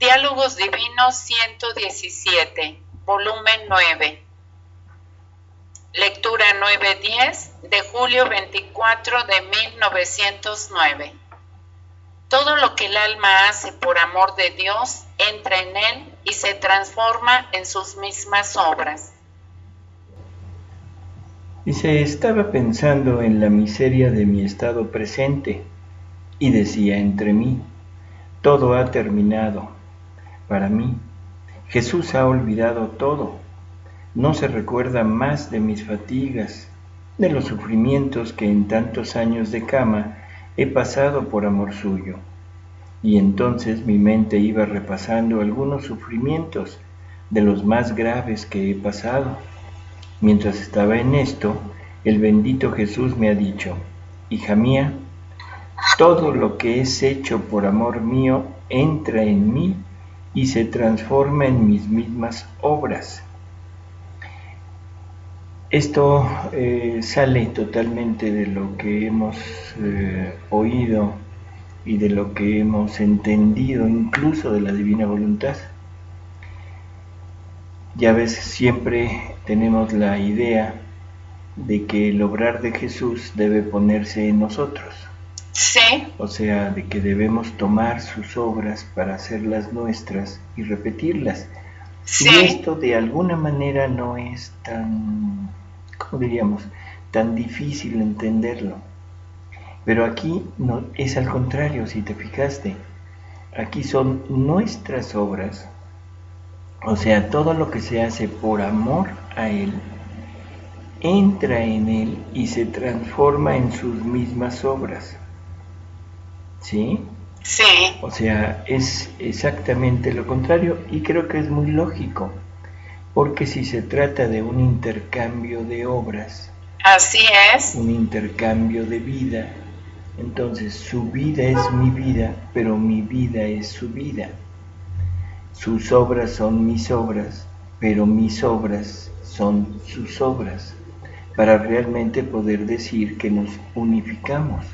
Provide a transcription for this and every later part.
Diálogos Divinos 117, volumen 9. Lectura 9-10 de julio 24 de 1909. Todo lo que el alma hace por amor de Dios entra en él y se transforma en sus mismas obras. Dice, estaba pensando en la miseria de mi estado presente y decía entre mí, todo ha terminado. Para mí, Jesús ha olvidado todo. No se recuerda más de mis fatigas, de los sufrimientos que en tantos años de cama he pasado por amor suyo. Y entonces mi mente iba repasando algunos sufrimientos de los más graves que he pasado. Mientras estaba en esto, el bendito Jesús me ha dicho, hija mía, todo lo que es hecho por amor mío entra en mí y se transforma en mis mismas obras. Esto sale totalmente de lo que hemos oído y de lo que hemos entendido, incluso de la divina voluntad. Ya ves, siempre tenemos la idea de que el obrar de Jesús debe ponerse en nosotros. Sí. O sea, de que debemos tomar sus obras para hacerlas nuestras y repetirlas. Sí. Y esto de alguna manera no es tan, ¿cómo diríamos?, tan difícil entenderlo. Pero aquí no, es al contrario, si te fijaste. Aquí son nuestras obras. O sea, todo lo que se hace por amor a Él, entra en Él y se transforma en sus mismas obras. ¿Sí? Sí. O sea, es exactamente lo contrario y creo que es muy lógico, porque si se trata de un intercambio de obras, así es, un intercambio de vida, entonces su vida es mi vida, pero mi vida es su vida. Sus obras son mis obras, pero mis obras son sus obras, para realmente poder decir que nos unificamos.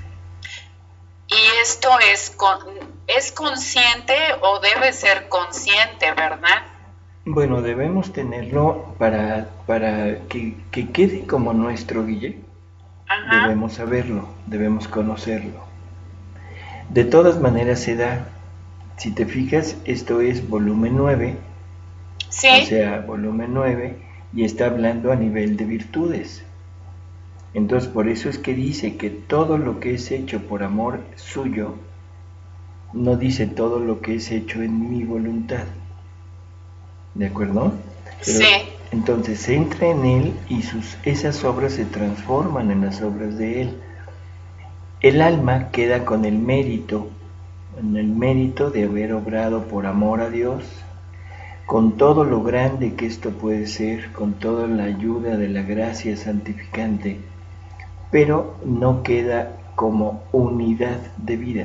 Y esto es consciente o debe ser consciente, ¿verdad? Bueno, debemos tenerlo para que quede como nuestro, Guille. Ajá. Debemos saberlo, debemos conocerlo. De todas maneras se da. Si te fijas, esto es volumen 9. Sí. O sea, volumen 9, y está hablando a nivel de virtudes. Entonces, por eso es que dice que todo lo que es hecho por amor suyo, no dice todo lo que es hecho en mi voluntad. ¿De acuerdo? Pero, sí. Entonces entra en él y esas obras se transforman en las obras de él. El alma queda con el mérito, en el mérito de haber obrado por amor a Dios, con todo lo grande que esto puede ser, con toda la ayuda de la gracia santificante, pero no queda como unidad de vida,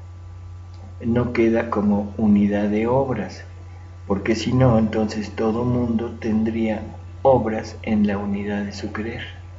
no queda como unidad de obras, porque si no, entonces todo mundo tendría obras en la unidad de su querer.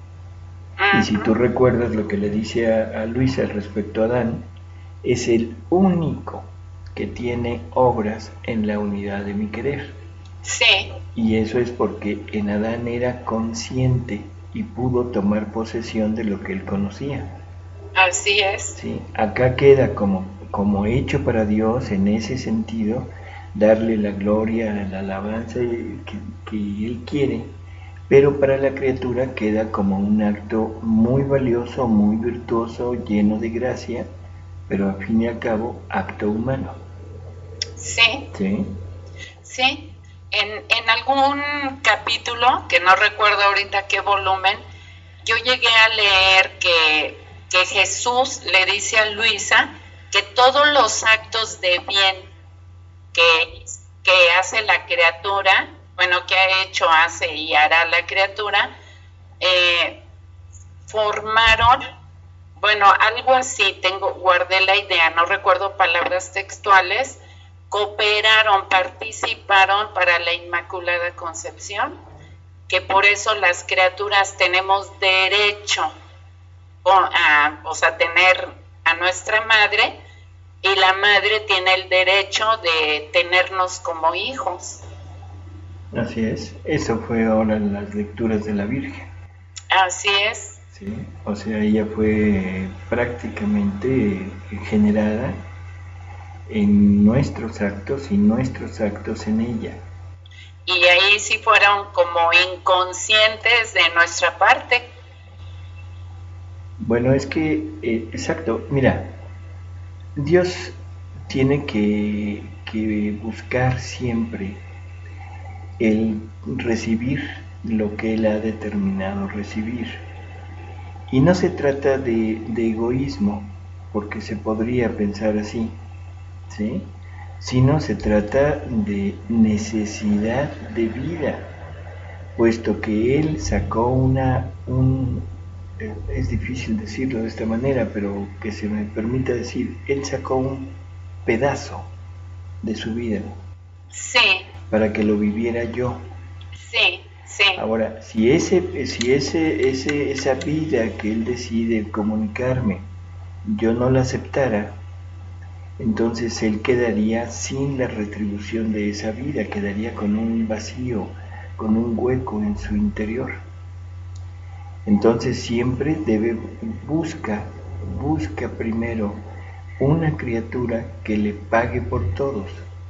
Y si tú recuerdas lo que le dice a Luisa respecto a Adán, es el único que tiene obras en la unidad de mi querer. Sí. Y eso es porque en Adán era consciente y pudo tomar posesión de lo que él conocía. Así es. Sí, acá queda como hecho para Dios en ese sentido, darle la gloria, la alabanza que Él quiere, pero para la criatura queda como un acto muy valioso, muy virtuoso, lleno de gracia, pero al fin y al cabo, acto humano. Sí. ¿Sí? Sí. En algún capítulo, que no recuerdo ahorita qué volumen, yo llegué a leer que Jesús le dice a Luisa que todos los actos de bien que hace la criatura, bueno, que ha hecho, hace y hará la criatura, formaron, bueno, algo así, guardé la idea, no recuerdo palabras textuales, cooperaron, participaron para la Inmaculada Concepción, que por eso las criaturas tenemos derecho a tener a nuestra madre, y la madre tiene el derecho de tenernos como hijos. Así es, eso fue ahora en las lecturas de la Virgen. Así es. Sí, o sea, ella fue prácticamente generada en nuestros actos y nuestros actos en ella. Y ahí sí fueron como inconscientes de nuestra parte. Bueno, es que, exacto, mira, Dios tiene que buscar siempre el recibir lo que Él ha determinado recibir. Y no se trata de egoísmo, porque se podría pensar así, ¿sí? Sino se trata de necesidad de vida, puesto que Él sacó es difícil decirlo de esta manera, pero que se me permita decir, Él sacó un pedazo de su vida. Sí. Para que lo viviera yo. Sí, sí. Ahora, si esa vida que Él decide comunicarme, yo no la aceptara, entonces Él quedaría sin la retribución de esa vida, quedaría con un vacío, con un hueco en su interior. Entonces siempre busca primero una criatura que le pague por todos.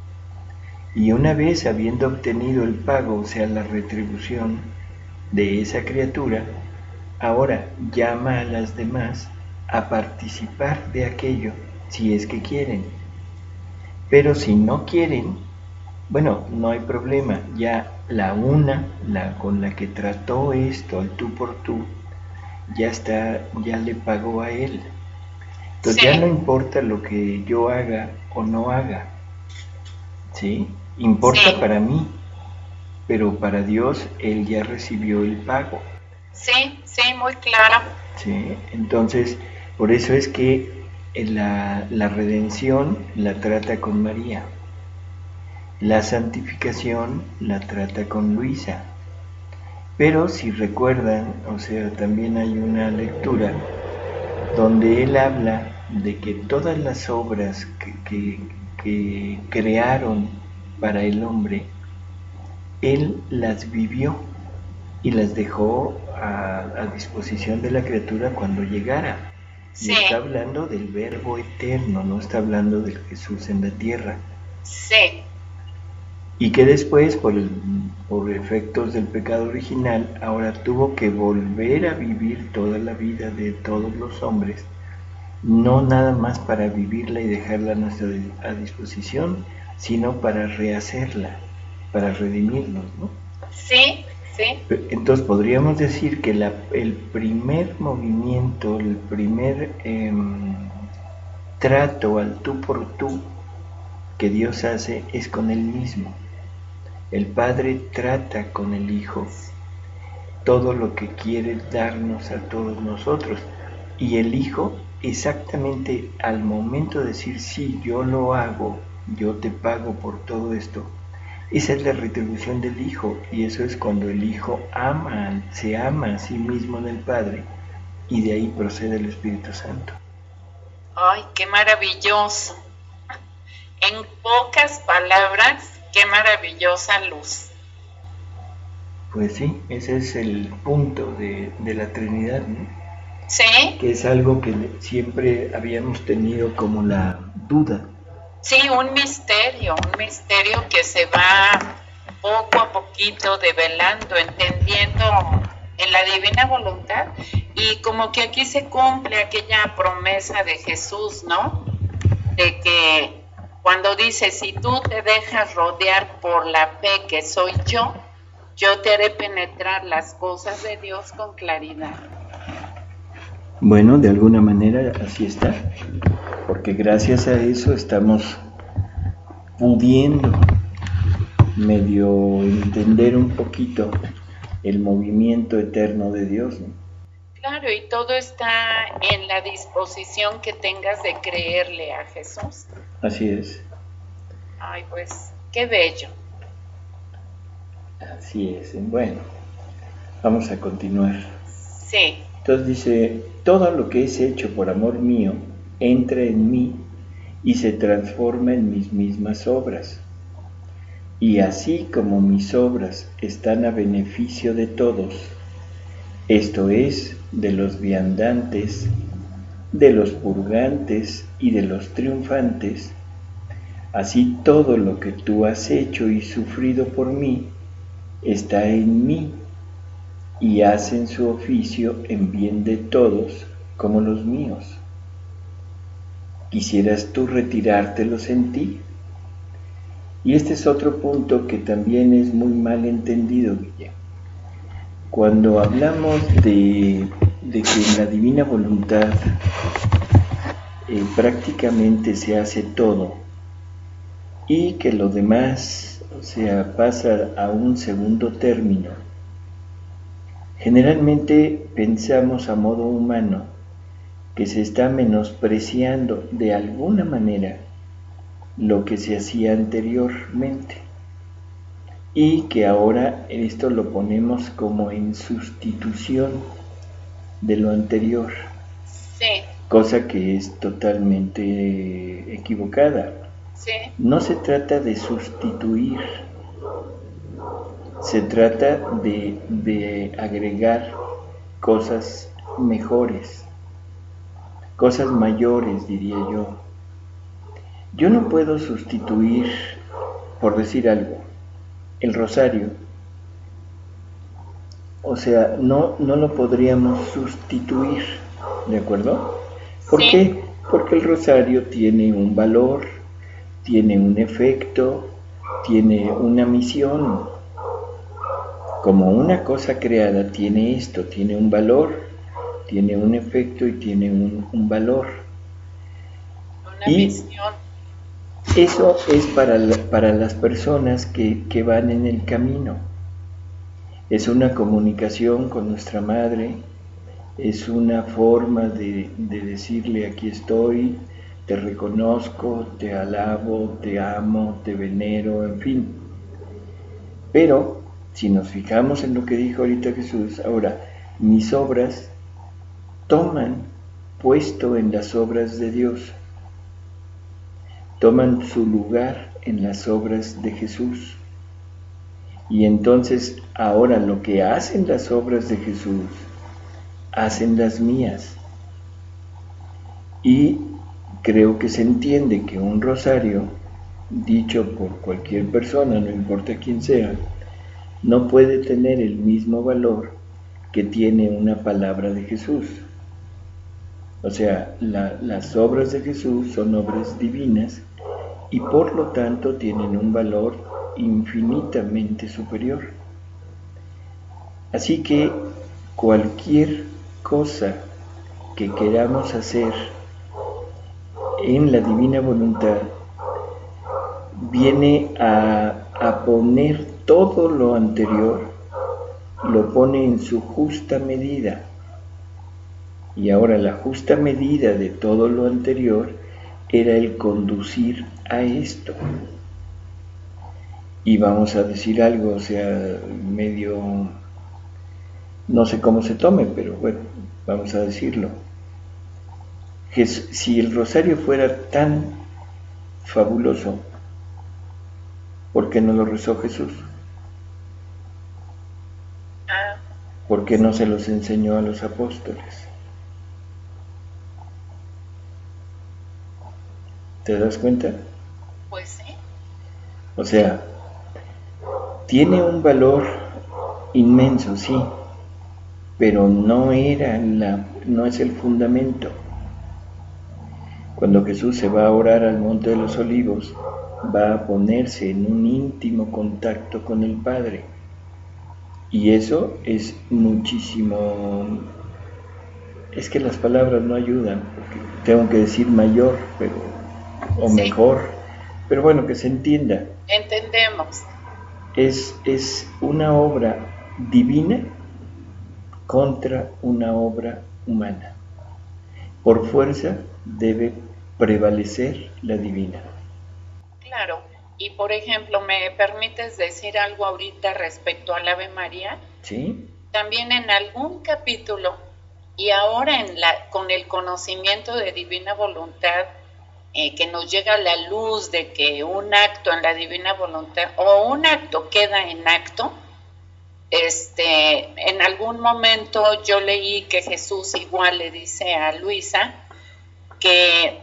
Y una vez habiendo obtenido el pago, o sea, la retribución de esa criatura, ahora llama a las demás a participar de aquello, si es que quieren. Pero si no quieren, bueno, no hay problema, ya la con la que trató esto, el tú por tú, ya le pagó a él. Entonces sí. Ya no importa lo que yo haga o no haga, ¿sí? Importa sí. Para mí, pero para Dios Él ya recibió el pago. Sí, sí, muy claro. Sí, entonces, por eso es que la redención la trata con María, la santificación la trata con Luisa. Pero si recuerdan, o sea, también hay una lectura donde él habla de que todas las obras que crearon para el hombre, él las vivió y las dejó a disposición de la criatura cuando llegara. Sí. Y está hablando del Verbo eterno, no está hablando del Jesús en la tierra. Sí. Y que después, por efectos del pecado original, ahora tuvo que volver a vivir toda la vida de todos los hombres, no nada más para vivirla y dejarla a disposición, sino para rehacerla, para redimirnos, ¿no? Sí, sí. Entonces podríamos decir que el primer movimiento, el primer trato al tú por tú que Dios hace es con Él mismo. El Padre trata con el Hijo todo lo que quiere darnos a todos nosotros. Y el Hijo, exactamente al momento de decir, sí, yo lo hago, yo te pago por todo esto, esa es la retribución del Hijo. Y eso es cuando el Hijo se ama a sí mismo en el Padre, y de ahí procede el Espíritu Santo. ¡Ay, qué maravilloso! En pocas palabras, qué maravillosa luz. Pues sí, ese es el punto de la Trinidad, ¿no? Sí. Que es algo que siempre habíamos tenido como la duda. Sí, un misterio que se va poco a poquito develando, entendiendo en la divina voluntad, y como que aquí se cumple aquella promesa de Jesús, ¿no? De que cuando dice, si tú te dejas rodear por la fe que soy yo te haré penetrar las cosas de Dios con claridad. Bueno, de alguna manera así está, porque gracias a eso estamos pudiendo medio entender un poquito el movimiento eterno de Dios, ¿no? Claro, y todo está en la disposición que tengas de creerle a Jesús. Así es. Ay, pues, qué bello. Así es. Bueno, vamos a continuar. Sí. Entonces dice, todo lo que es hecho por amor mío entra en mí y se transforma en mis mismas obras. Y así como mis obras están a beneficio de todos, esto es, de los viandantes, de los purgantes y de los triunfantes, así todo lo que tú has hecho y sufrido por mí está en mí y hacen su oficio en bien de todos como los míos. ¿Quisieras tú retirártelos en ti? Y este es otro punto que también es muy mal entendido, Guille. Cuando hablamos de que en la divina voluntad prácticamente se hace todo y que lo demás, o sea, pasa a un segundo término, generalmente pensamos a modo humano que se está menospreciando de alguna manera lo que se hacía anteriormente y que ahora esto lo ponemos como en sustitución de lo anterior, Sí. Cosa que es totalmente equivocada. Sí. No se trata de sustituir, se trata de agregar cosas mejores, cosas mayores, diría yo. Yo no puedo sustituir, por decir algo, el rosario. O sea, no lo podríamos sustituir, ¿de acuerdo? ¿Por Sí. qué? Porque el rosario tiene un valor, tiene un efecto, tiene una misión. Como una cosa creada tiene esto, tiene un valor, tiene un efecto y tiene un valor. Una misión. Eso es para las personas que van en el camino. Es una comunicación con nuestra madre, es una forma de decirle aquí estoy, te reconozco, te alabo, te amo, te venero, en fin. Pero si nos fijamos en lo que dijo ahorita Jesús, ahora, mis obras toman puesto en las obras de Dios, toman su lugar en las obras de Jesús. Y entonces ahora lo que hacen las obras de Jesús, hacen las mías. Y creo que se entiende que un rosario, dicho por cualquier persona, no importa quién sea, no puede tener el mismo valor que tiene una palabra de Jesús. O sea, las obras de Jesús son obras divinas y por lo tanto tienen un valor infinitamente superior. Así que cualquier cosa que queramos hacer en la divina voluntad viene a poner todo lo anterior, lo pone en su justa medida. Y ahora la justa medida de todo lo anterior era el conducir a esto. Y vamos a decir algo, o sea, medio, no sé cómo se tome, pero bueno, vamos a decirlo. Si el rosario fuera tan fabuloso, ¿por qué no lo rezó Jesús? ¿Por qué no se los enseñó a los apóstoles? ¿Te das cuenta? Pues sí. O sea, tiene un valor inmenso, sí, pero no es el fundamento. Cuando Jesús se va a orar al Monte de los Olivos, va a ponerse en un íntimo contacto con el Padre. Y eso es muchísimo. Es que las palabras no ayudan, porque tengo que decir mayor, o sí, mejor, pero bueno, que se entienda. Entendemos. Es una obra divina contra una obra humana. Por fuerza debe prevalecer la divina. Claro. Y por ejemplo, ¿me permites decir algo ahorita respecto al Ave María? ¿Sí? También en algún capítulo, y ahora con el conocimiento de divina voluntad, que nos llega la luz de que un acto en la divina voluntad o un acto queda en acto. En algún momento yo leí que Jesús igual le dice a Luisa que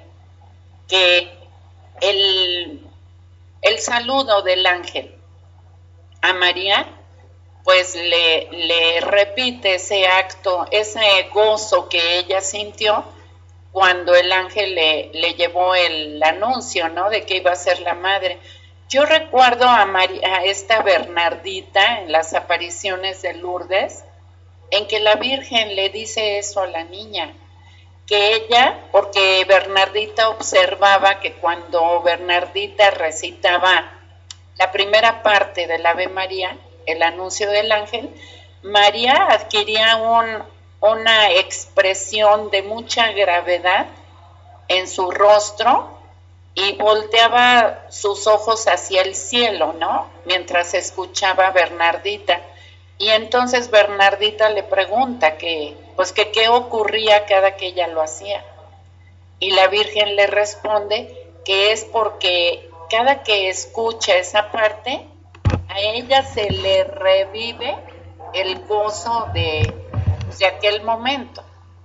el saludo del ángel a María, pues le repite ese acto, ese gozo que ella sintió cuando el ángel le llevó el anuncio, ¿no?, de que iba a ser la madre. Yo recuerdo a esta Bernardita en las apariciones de Lourdes, en que la Virgen le dice eso a la niña, que ella, porque Bernardita observaba que cuando Bernardita recitaba la primera parte del Ave María, el anuncio del ángel, María adquiría una expresión de mucha gravedad en su rostro y volteaba sus ojos hacia el cielo, ¿no?, mientras escuchaba a Bernardita. Y entonces Bernardita le pregunta que qué ocurría cada que ella lo hacía. Y la Virgen le responde que es porque cada que escucha esa parte, a ella se le revive el gozo de aquel momento.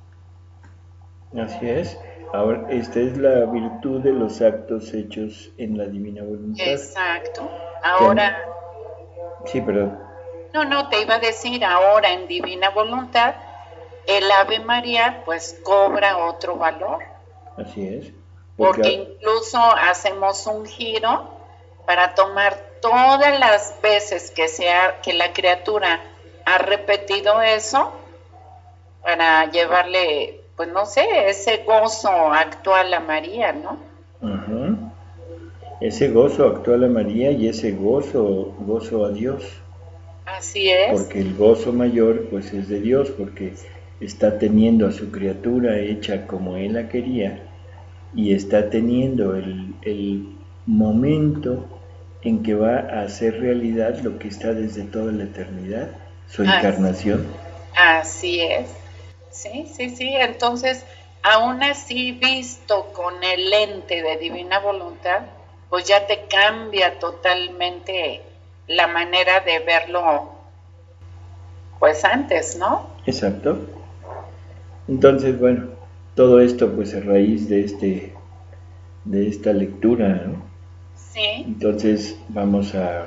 Así es. Ahora, esta es la virtud de los actos hechos en la divina voluntad. Exacto. Ahora... Sí, perdón. No, te iba a decir, ahora en divina voluntad, el Ave María pues cobra otro valor. Así es. Porque incluso hacemos un giro para tomar todas las veces que la criatura ha repetido eso, para llevarle, pues no sé, ese gozo actual a María, ¿no? Uh-huh. Ese gozo actual a María y ese gozo a Dios. Así es. Porque el gozo mayor pues es de Dios, porque está teniendo a su criatura hecha como Él la quería y está teniendo el momento en que va a hacer realidad lo que está desde toda la eternidad, su encarnación. Así es. Sí. Entonces, aún así, visto con el lente de divina voluntad, pues ya te cambia totalmente la manera de verlo, pues antes, ¿no? Exacto. Entonces, bueno, todo esto pues a raíz de esta lectura, ¿no? Sí. Entonces vamos a,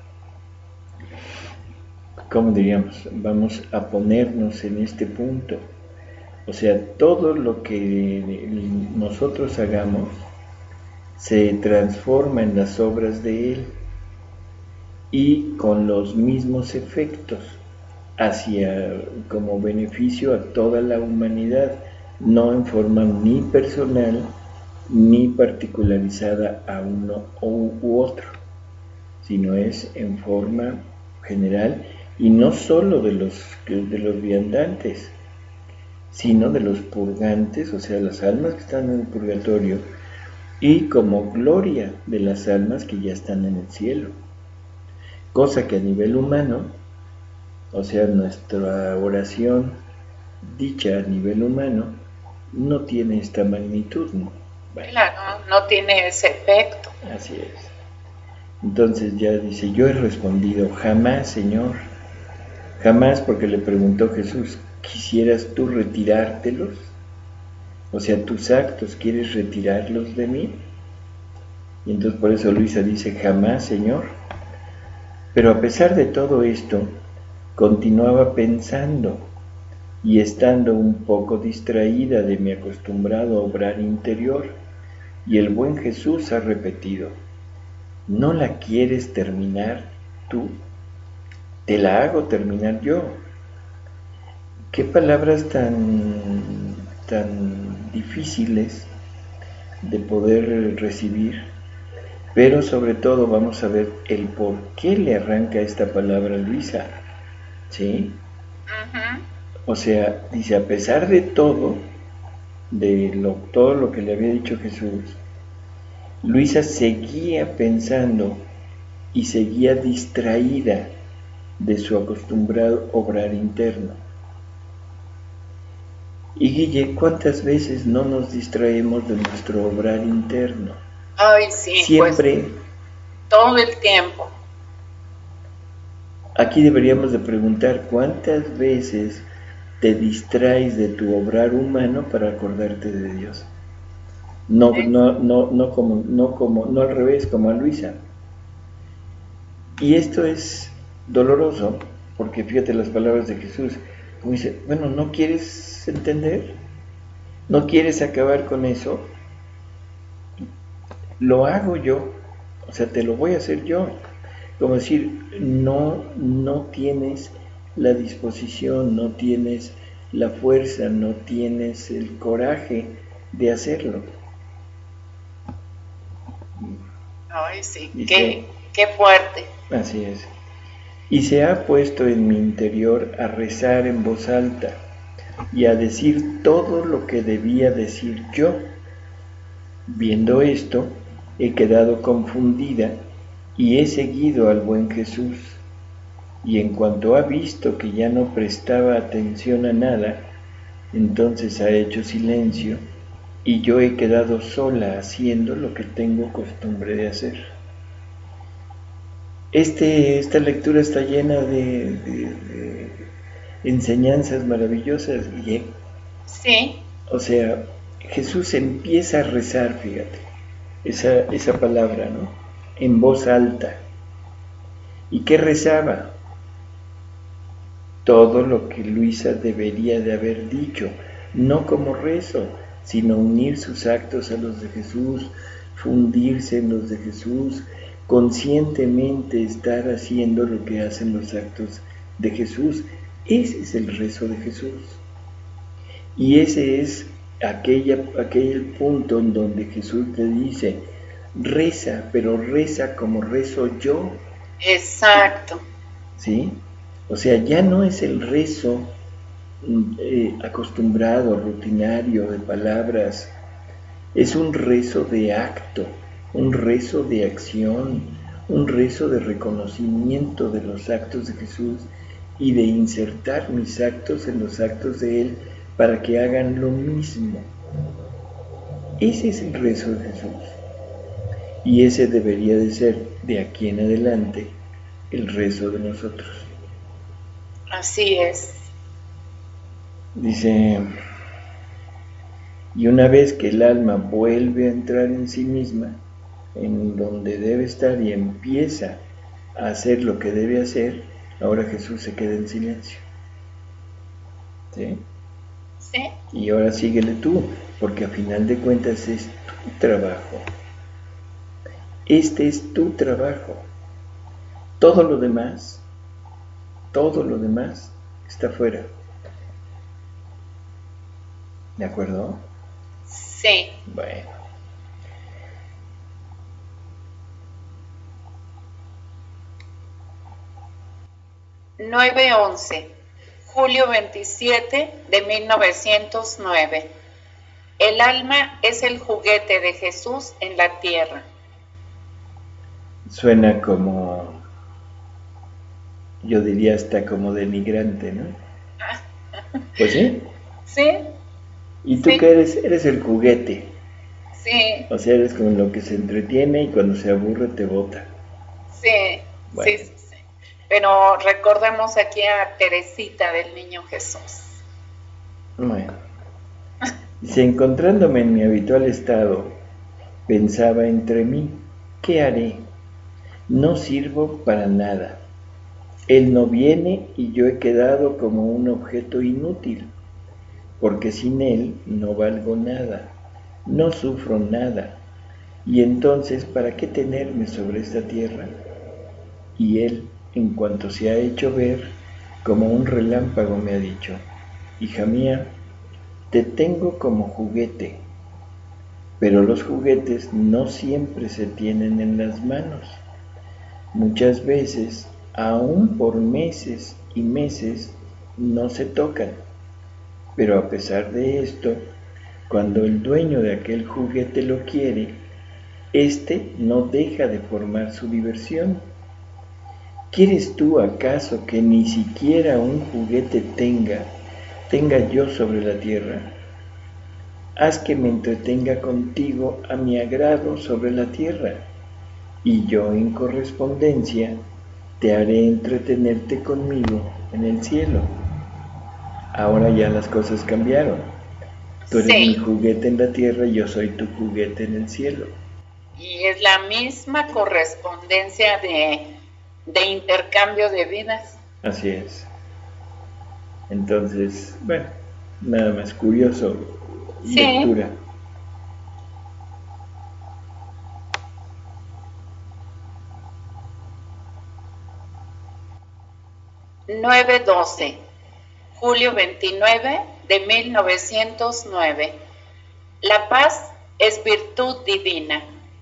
¿cómo diríamos? Vamos a ponernos en este punto. O sea, todo lo que nosotros hagamos se transforma en las obras de Él y con los mismos efectos como beneficio a toda la humanidad, no en forma ni personal ni particularizada a uno u otro, sino es en forma general, y no solo de los viandantes, sino de los purgantes, o sea, las almas que están en el purgatorio, y como gloria de las almas que ya están en el cielo. Cosa que a nivel humano, o sea, nuestra oración dicha a nivel humano, no tiene esta magnitud, ¿no? Bueno. Claro, no tiene ese efecto. Así es. Entonces ya dice, yo he respondido, jamás, Señor, jamás, porque le preguntó Jesús, ¿quisieras tú retirártelos? O sea, tus actos, ¿quieres retirarlos de mí? Y entonces por eso Luisa dice, jamás, Señor. Pero a pesar de todo esto, continuaba pensando y estando un poco distraída de mi acostumbrado obrar interior, y el buen Jesús ha repetido, ¿no la quieres terminar tú? Te la hago terminar yo. Qué palabras tan difíciles de poder recibir, pero sobre todo vamos a ver el por qué le arranca esta palabra a Luisa, ¿sí? Uh-huh. O sea, dice, a pesar de todo, todo lo que le había dicho Jesús, Luisa seguía pensando y seguía distraída de su acostumbrado obrar interno. Y Guille, ¿cuántas veces no nos distraemos de nuestro obrar interno? Ay, sí, Siempre. Pues, todo el tiempo. Aquí deberíamos de preguntar cuántas veces te distraes de tu obrar humano para acordarte de Dios. No al revés, como a Luisa. Y esto es doloroso, porque fíjate las palabras de Jesús, como dice, bueno, ¿no quieres entender? ¿No quieres acabar con eso? Lo hago yo, o sea, te lo voy a hacer yo. Como decir, no tienes la disposición, no tienes la fuerza, no tienes el coraje de hacerlo. Ay, sí, qué fuerte. Así es. Y se ha puesto en mi interior a rezar en voz alta y a decir todo lo que debía decir yo. Viendo esto, he quedado confundida y he seguido al buen Jesús. Y en cuanto ha visto que ya no prestaba atención a nada, entonces ha hecho silencio y yo he quedado sola haciendo lo que tengo costumbre de hacer. Esta lectura está llena de enseñanzas maravillosas, Guille. Sí. O sea, Jesús empieza a rezar, fíjate, esa palabra, ¿no? En voz alta. ¿Y qué rezaba? Todo lo que Luisa debería de haber dicho, no como rezo, sino unir sus actos a los de Jesús, fundirse en los de Jesús, conscientemente estar haciendo lo que hacen los actos de Jesús. Ese es el rezo de Jesús. Y ese es aquel punto en donde Jesús te dice, reza, pero reza como rezo yo. Exacto. ¿Sí? O sea, ya no es el rezo acostumbrado, rutinario, de palabras. Es un rezo de acto, un rezo de acción, un rezo de reconocimiento de los actos de Jesús y de insertar mis actos en los actos de Él para que hagan lo mismo. Ese es el rezo de Jesús. Y ese debería de ser, de aquí en adelante, el rezo de nosotros. Así es. Dice, y una vez que el alma vuelve a entrar en sí misma, en donde debe estar y empieza a hacer lo que debe hacer, ahora Jesús se queda en silencio. ¿Sí? Sí. Y ahora síguele tú, porque a final de cuentas es tu trabajo. Este es tu trabajo. Todo lo demás está fuera. ¿De acuerdo? Sí. Bueno. (9:11) julio 27 de 1909. El alma es el juguete de Jesús en la tierra. Suena como, yo diría hasta como denigrante, ¿no? Pues sí. Sí. ¿Y tú qué eres? Eres el juguete. Sí. O sea, eres como lo que se entretiene y cuando se aburre te bota. Sí, bueno. Sí. Pero recordemos aquí a Teresita del Niño Jesús. Bueno. Si encontrándome en mi habitual estado, pensaba entre mí, ¿qué haré? No sirvo para nada. Él no viene y yo he quedado como un objeto inútil, porque sin él no valgo nada, no sufro nada. Y entonces, ¿para qué tenerme sobre esta tierra? Y él, en cuanto se ha hecho ver, como un relámpago me ha dicho, hija mía, te tengo como juguete, pero los juguetes no siempre se tienen en las manos. Muchas veces, aún por meses y meses, no se tocan. Pero a pesar de esto, cuando el dueño de aquel juguete lo quiere, éste no deja de formar su diversión. ¿Quieres tú acaso que ni siquiera un juguete tenga tenga yo sobre la tierra. Haz que me entretenga contigo a mi agrado sobre la tierra, y yo en correspondencia te haré entretenerte conmigo en el cielo. Ahora ya las cosas cambiaron. Tú eres mi juguete en la tierra y yo soy tu juguete en el cielo. Y es la misma correspondencia de intercambio de vidas. Así es. Entonces, bueno, nada más curioso. Lectura. 9/12, julio 29 de 1909. La paz es virtud divina.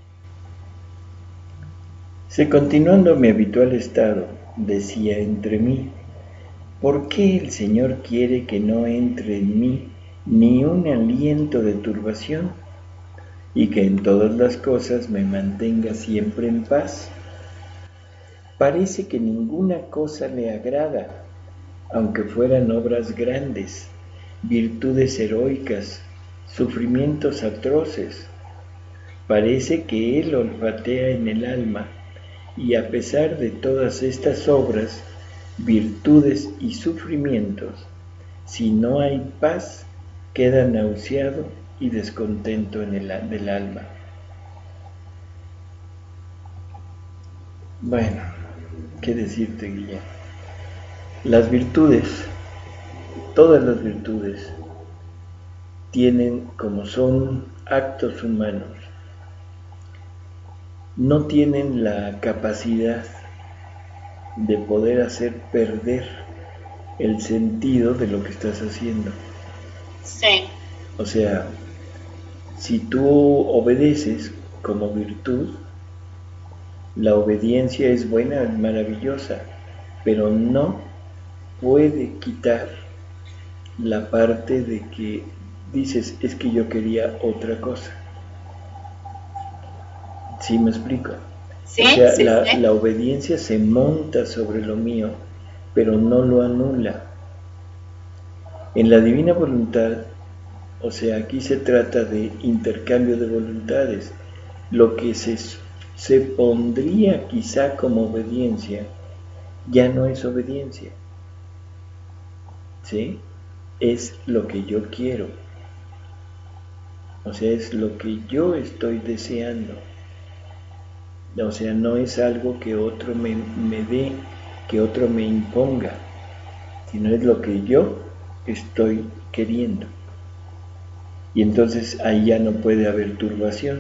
Si continuando mi habitual estado, decía entre mí, ¿por qué el Señor quiere que no entre en mí ni un aliento de turbación, y que en todas las cosas me mantenga siempre en paz? Parece que ninguna cosa le agrada, aunque fueran obras grandes, virtudes heroicas, sufrimientos atroces. Parece que Él olfatea en el alma, y a pesar de todas estas obras, virtudes y sufrimientos, si no hay paz, queda nauseado y descontento del alma. Bueno, ¿qué decirte, Guillermo? Las virtudes, todas las virtudes, tienen, como son actos humanos, no tienen la capacidad de poder hacer perder el sentido de lo que estás haciendo. Sí. O sea, si tú obedeces como virtud, la obediencia es buena, es maravillosa, pero no puede quitar la parte de que dices, es que yo quería otra cosa. ¿Sí me explico? Sí, o sea, sí. La obediencia se monta sobre lo mío, pero no lo anula. En la divina voluntad, o sea, aquí se trata de intercambio de voluntades. Lo que se pondría quizá como obediencia, ya no es obediencia. ¿Sí? Es lo que yo quiero. O sea, es lo que yo estoy deseando. O sea, no es algo que otro me dé, que otro me imponga, sino es lo que yo estoy queriendo. Y entonces ahí ya no puede haber turbación.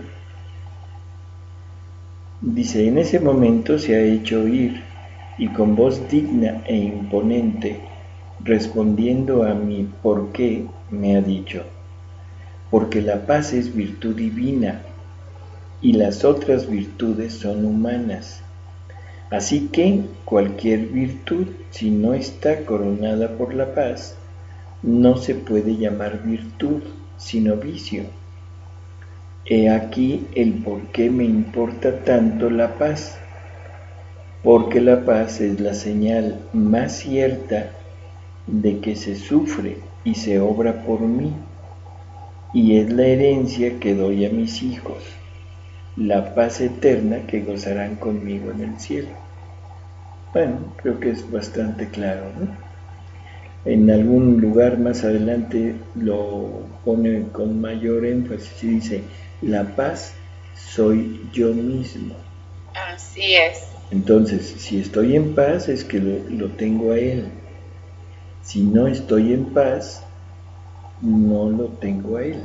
Dice, en ese momento se ha hecho oír, y con voz digna e imponente, respondiendo a mi por qué, me ha dicho, porque la paz es virtud divina, y las otras virtudes son humanas. Así que cualquier virtud, si no está coronada por la paz, no se puede llamar virtud, sino vicio. He aquí el por qué me importa tanto la paz, porque la paz es la señal más cierta de que se sufre y se obra por mí, y es la herencia que doy a mis hijos, la paz eterna que gozarán conmigo en el cielo. Bueno, creo que es bastante claro, ¿no? En algún lugar más adelante lo pone con mayor énfasis y dice, la paz soy yo mismo. Así es. Entonces, si estoy en paz es que lo tengo a Él. Si no estoy en paz, no lo tengo a Él.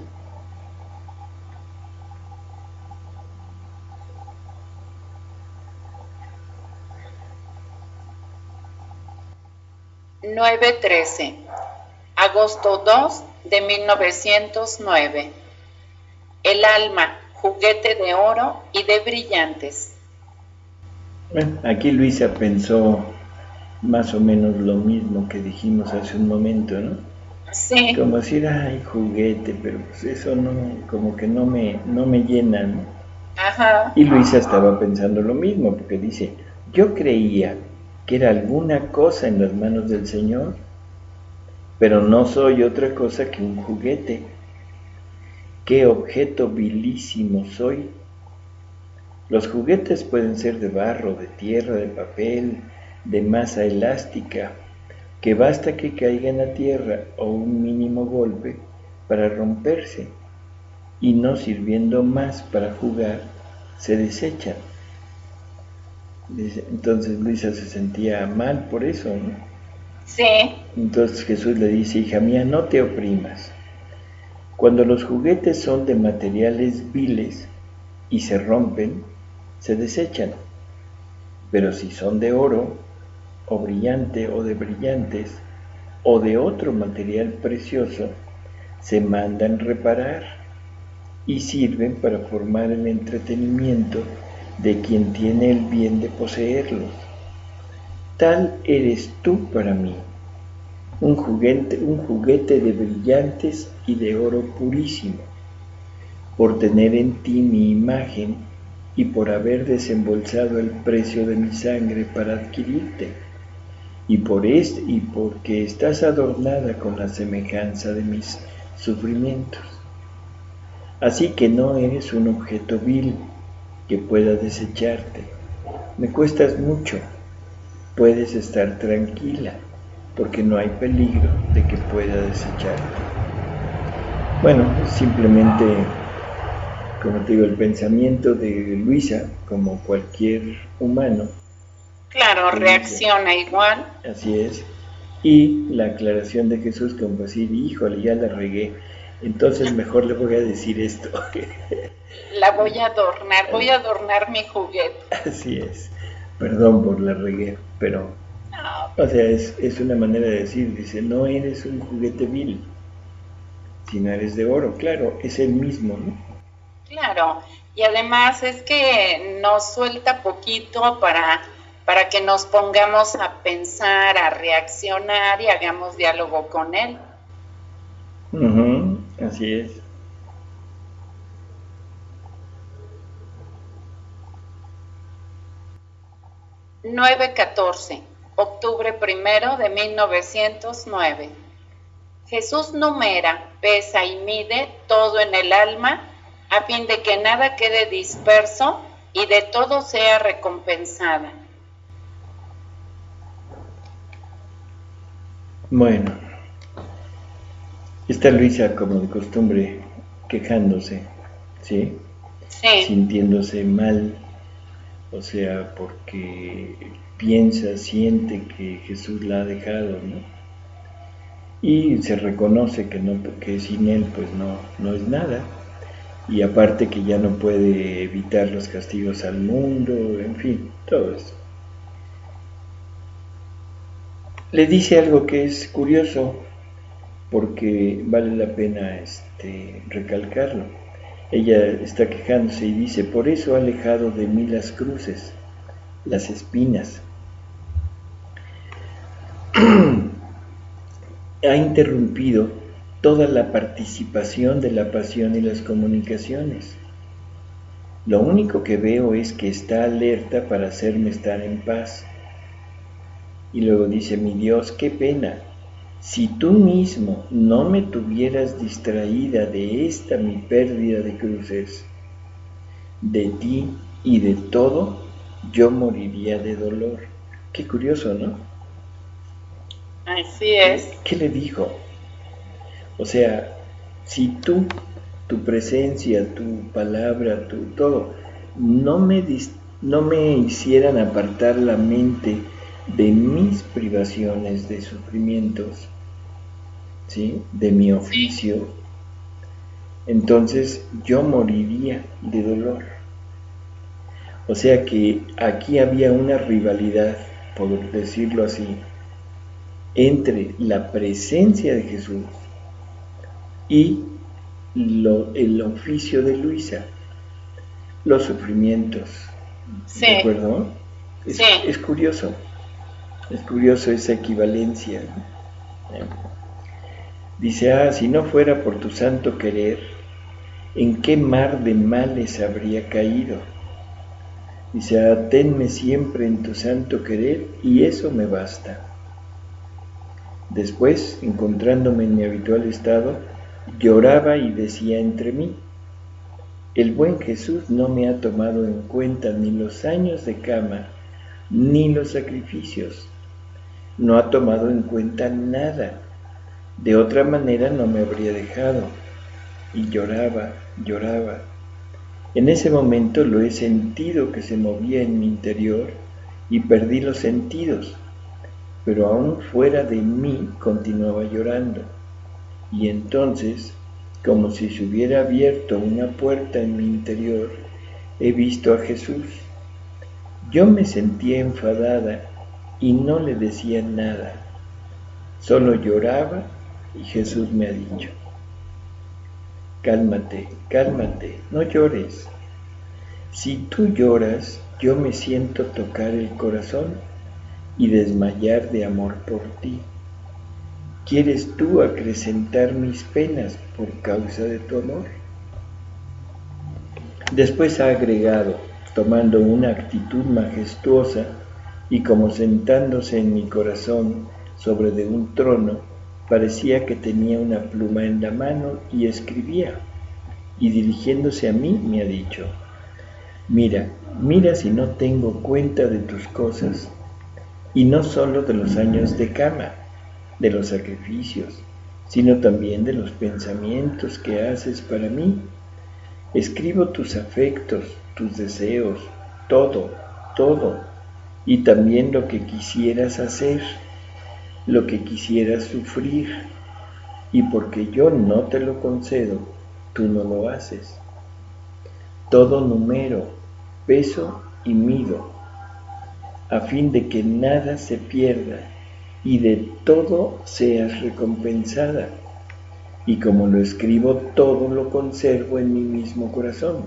(9/13), agosto 2 de 1909. El alma, juguete de oro y de brillantes. Bueno, aquí Luisa pensó más o menos lo mismo que dijimos hace un momento, ¿no? Sí. Como decir, ay, juguete, pero pues eso no, como que no me llena, ¿no? Ajá. Y Luisa estaba pensando lo mismo, porque dice, yo creía que era alguna cosa en las manos del Señor, pero no soy otra cosa que un juguete. ¡Qué objeto vilísimo soy! Los juguetes pueden ser de barro, de tierra, de papel, de masa elástica, que basta que caigan a tierra o un mínimo golpe para romperse, y no sirviendo más para jugar, se desechan. Entonces Luisa se sentía mal por eso, ¿no? Sí. Entonces Jesús le dice: hija mía, no te oprimas. Cuando los juguetes son de materiales viles y se rompen, se desechan. Pero si son de oro, o brillante, o de brillantes, o de otro material precioso, se mandan reparar y sirven para formar el entretenimiento de quien tiene el bien de poseerlos. Tal eres tú para mí, un juguete de brillantes y de oro purísimo, por tener en ti mi imagen y por haber desembolsado el precio de mi sangre para adquirirte, y porque estás adornada con la semejanza de mis sufrimientos. Así que no eres un objeto vil que pueda desecharte. Me cuestas mucho. Puedes estar tranquila, porque no hay peligro de que pueda desecharte. Bueno, simplemente, como te digo, el pensamiento de Luisa, como cualquier humano. Claro, reacciona igual. Así es. Y la aclaración de Jesús, como decir: híjole, ya la regué, entonces mejor le voy a decir esto. La voy a adornar mi juguete. Así es. Perdón por la regué, pero, o sea, es una manera de decir, dice, no eres un juguete vil, sino eres de oro. Claro, es el mismo, ¿no? Claro, y además es que nos suelta poquito para que nos pongamos a pensar, a reaccionar y hagamos diálogo con él. Así es. (9-14) octubre 1 de 1909. Jesús numera, pesa y mide todo en el alma, a fin de que nada quede disperso y de todo sea recompensada. Bueno, está Luisa, como de costumbre, quejándose, ¿sí? Sí. Sintiéndose mal, o sea, porque siente que Jesús la ha dejado, ¿no? Y se reconoce que sin él pues no es nada, y aparte que ya no puede evitar los castigos al mundo, en fin, todo eso. Le dice algo que es curioso, porque vale la pena recalcarlo. Ella está quejándose y dice: por eso ha alejado de mí las cruces, las espinas. Ha interrumpido toda la participación de la pasión y las comunicaciones. Lo único que veo es que está alerta para hacerme estar en paz. Y luego dice: mi Dios, qué pena, si tú mismo no me tuvieras distraída de esta mi pérdida de cruces, de ti y de todo, yo moriría de dolor. Qué curioso, ¿no? Así es. ¿Qué le dijo? O sea, si tu presencia, tu palabra, tu todo, no me hicieran apartar la mente de mis privaciones, de sufrimientos, ¿sí?, de mi oficio, entonces yo moriría de dolor. O sea que aquí había una rivalidad, por decirlo así, entre la presencia de Jesús y el oficio de Luisa, los sufrimientos. Sí. ¿De acuerdo? Sí. Es curioso esa equivalencia. Dice: si no fuera por tu santo querer, ¿en qué mar de males habría caído? Dice: tenme siempre en tu santo querer y eso me basta. Después, encontrándome en mi habitual estado, lloraba y decía entre mí: el buen Jesús no me ha tomado en cuenta ni los años de cama, ni los sacrificios. No ha tomado en cuenta nada. De otra manera no me habría dejado. Y lloraba, lloraba. En ese momento lo he sentido que se movía en mi interior y perdí los sentidos, pero aún fuera de mí continuaba llorando. Y entonces, como si se hubiera abierto una puerta en mi interior, he visto a Jesús. Yo me sentía enfadada y no le decía nada. Solo lloraba y Jesús me ha dicho: cálmate, cálmate, no llores. Si tú lloras, yo me siento tocar el corazón y desmayar de amor por ti. ¿Quieres tú acrecentar mis penas por causa de tu amor? Después ha agregado, tomando una actitud majestuosa y como sentándose en mi corazón sobre de un trono, parecía que tenía una pluma en la mano y escribía, y dirigiéndose a mí me ha dicho: mira, mira si no tengo cuenta de tus cosas, y no solo de los años de cama, de los sacrificios, sino también de los pensamientos que haces para mí. Escribo tus afectos, tus deseos, todo, todo, y también lo que quisieras hacer, lo que quisieras sufrir, y porque yo no te lo concedo, tú no lo haces. Todo numero, peso y mido, a fin de que nada se pierda y de todo seas recompensada. Y como lo escribo todo, lo conservo en mi mismo corazón.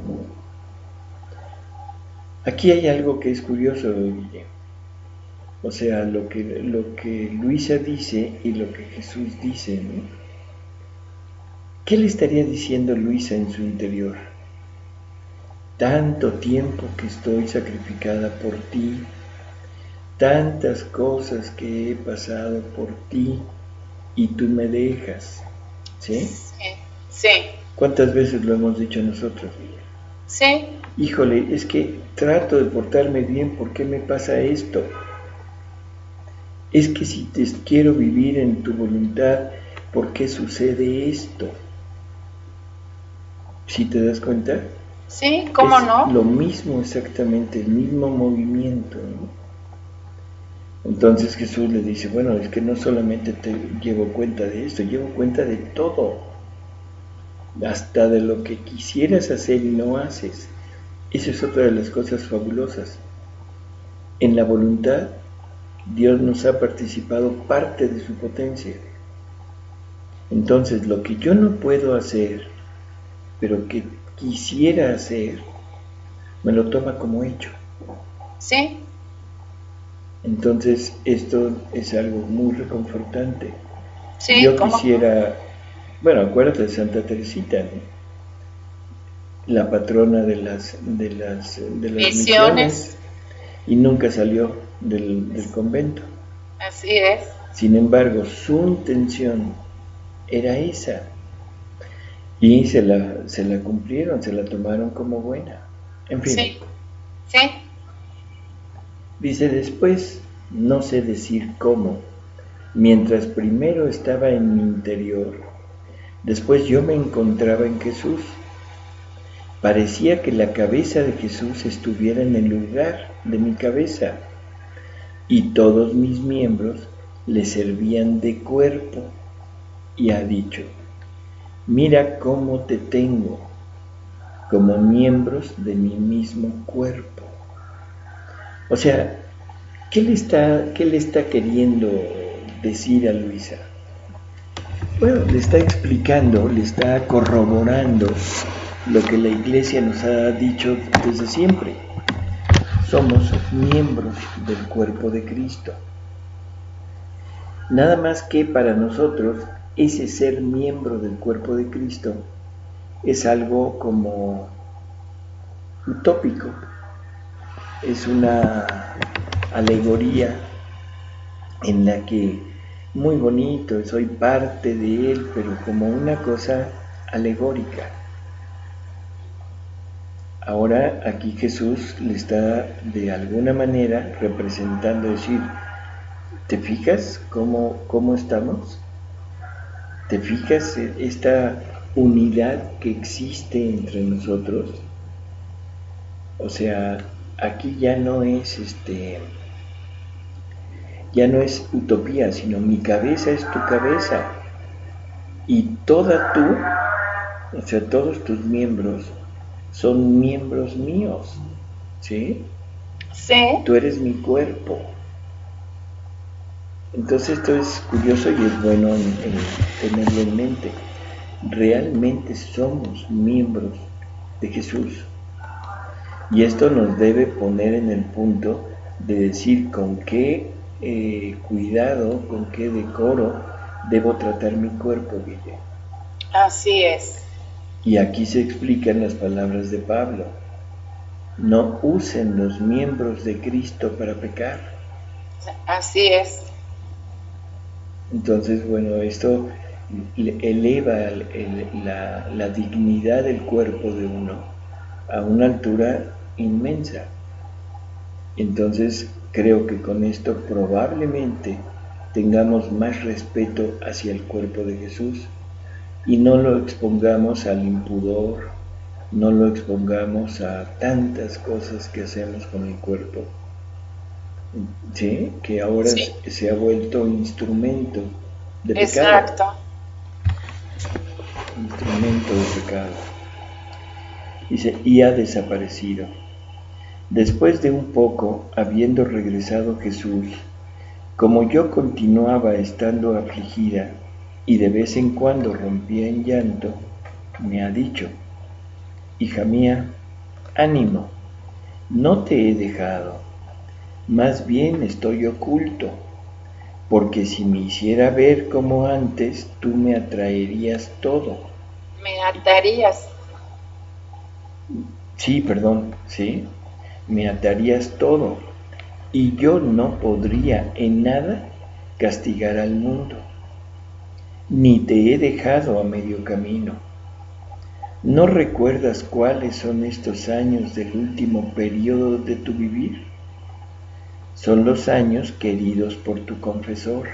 Aquí hay algo que es curioso, Guille. O sea, lo que Luisa dice y lo que Jesús dice, ¿no? ¿Qué le estaría diciendo Luisa en su interior? Tanto tiempo que estoy sacrificada por ti, tantas cosas que he pasado por ti y tú me dejas, ¿sí? Sí. ¿Cuántas veces lo hemos dicho nosotros, Guille? Sí. Híjole, es que trato de portarme bien, ¿por qué me pasa esto? Es que si te quiero vivir en tu voluntad, ¿por qué sucede esto? ¿Sí te das cuenta? Sí, ¿cómo no? Lo mismo exactamente, el mismo movimiento, ¿no? Entonces Jesús le dice: bueno, es que no solamente te llevo cuenta de esto, llevo cuenta de todo, hasta de lo que quisieras hacer y no haces. Esa es otra de las cosas fabulosas. En la voluntad, Dios nos ha participado parte de su potencia. Entonces, lo que yo no puedo hacer, pero que quisiera hacer, me lo toma como hecho. Sí. Entonces, esto es algo muy reconfortante. Sí, yo ¿cómo? quisiera, bueno, acuérdate de Santa Teresita, ¿no? La patrona de las misiones, y nunca salió del convento. Así es. Sin embargo, su intención era esa, y se la cumplieron, se la tomaron como buena. En fin. Sí. Sí. Dice después, no sé decir cómo, mientras primero estaba en mi interior, después yo me encontraba en Jesús. Parecía que la cabeza de Jesús estuviera en el lugar de mi cabeza y todos mis miembros le servían de cuerpo. Y ha dicho: mira cómo te tengo, como miembros de mi mismo cuerpo. O sea, ¿qué le está queriendo decir a Luisa? Bueno, le está explicando, le está corroborando lo que la Iglesia nos ha dicho desde siempre. Somos miembros del cuerpo de Cristo. Nada más que para nosotros ese ser miembro del cuerpo de Cristo es algo como utópico. Es una alegoría en la que muy bonito, soy parte de Él, pero como una cosa alegórica. Ahora aquí Jesús le está de alguna manera representando, decir, ¿te fijas cómo estamos? ¿Te fijas esta unidad que existe entre nosotros? O sea, aquí ya no es utopía, sino mi cabeza es tu cabeza y toda tú, o sea, todos tus miembros son miembros míos, ¿sí? Sí. Tú eres mi cuerpo. Entonces esto es curioso y es bueno en tenerlo en mente. Realmente somos miembros de Jesús. Y esto nos debe poner en el punto de decir con qué cuidado, con qué decoro debo tratar mi cuerpo, Guille. Así es. Y aquí se explican las palabras de Pablo. No usen los miembros de Cristo para pecar. Así es. Entonces, bueno, esto eleva la dignidad del cuerpo de uno a una altura inmensa. Entonces, creo que con esto probablemente tengamos más respeto hacia el cuerpo de Jesús y no lo expongamos al impudor, no lo expongamos a tantas cosas que hacemos con el cuerpo, ¿sí? Que ahora se ha vuelto instrumento de pecado. Exacto. Instrumento de pecado. Dice, y ha desaparecido. Después de un poco, habiendo regresado Jesús, como yo continuaba estando afligida y de vez en cuando rompía en llanto, me ha dicho, hija mía, ánimo, no te he dejado, más bien estoy oculto, porque si me hiciera ver como antes, tú me atraerías todo. Me atarías. Sí, perdón, sí, me atarías todo, y yo no podría en nada castigar al mundo, ni te he dejado a medio camino. ¿No recuerdas cuáles son estos años del último periodo de tu vivir? Son los años queridos por tu confesor.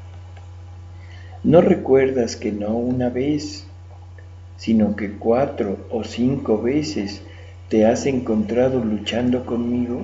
¿No recuerdas que no una vez, sino que 4 o 5 veces te has encontrado luchando conmigo,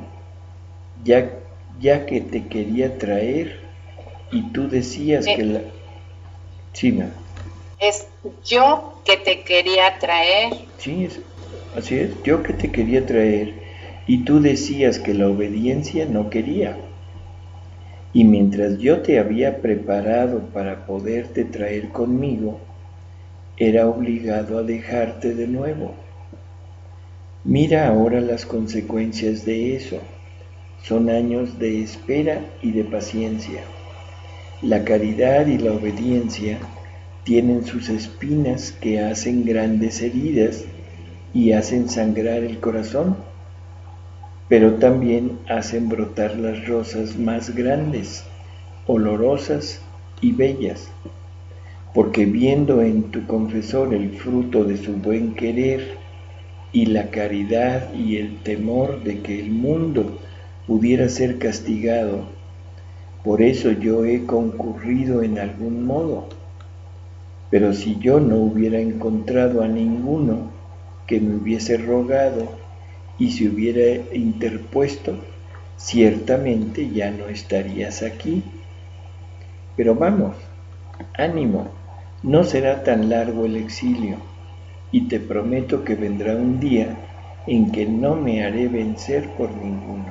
ya que te quería traer y tú decías que la... Sí, ma. Es yo que te quería traer. Sí, así es, yo que te quería traer y tú decías que la obediencia no quería. Y mientras yo te había preparado para poderte traer conmigo, era obligado a dejarte de nuevo. Mira ahora las consecuencias de eso. Son años de espera y de paciencia. La caridad y la obediencia tienen sus espinas que hacen grandes heridas y hacen sangrar el corazón, pero también hacen brotar las rosas más grandes, olorosas y bellas, porque viendo en tu confesor el fruto de su buen querer y la caridad y el temor de que el mundo pudiera ser castigado, por eso yo he concurrido en algún modo. Pero si yo no hubiera encontrado a ninguno que me hubiese rogado y se hubiera interpuesto, ciertamente ya no estarías aquí. Pero vamos, ánimo, no será tan largo el exilio, y te prometo que vendrá un día en que no me haré vencer por ninguno.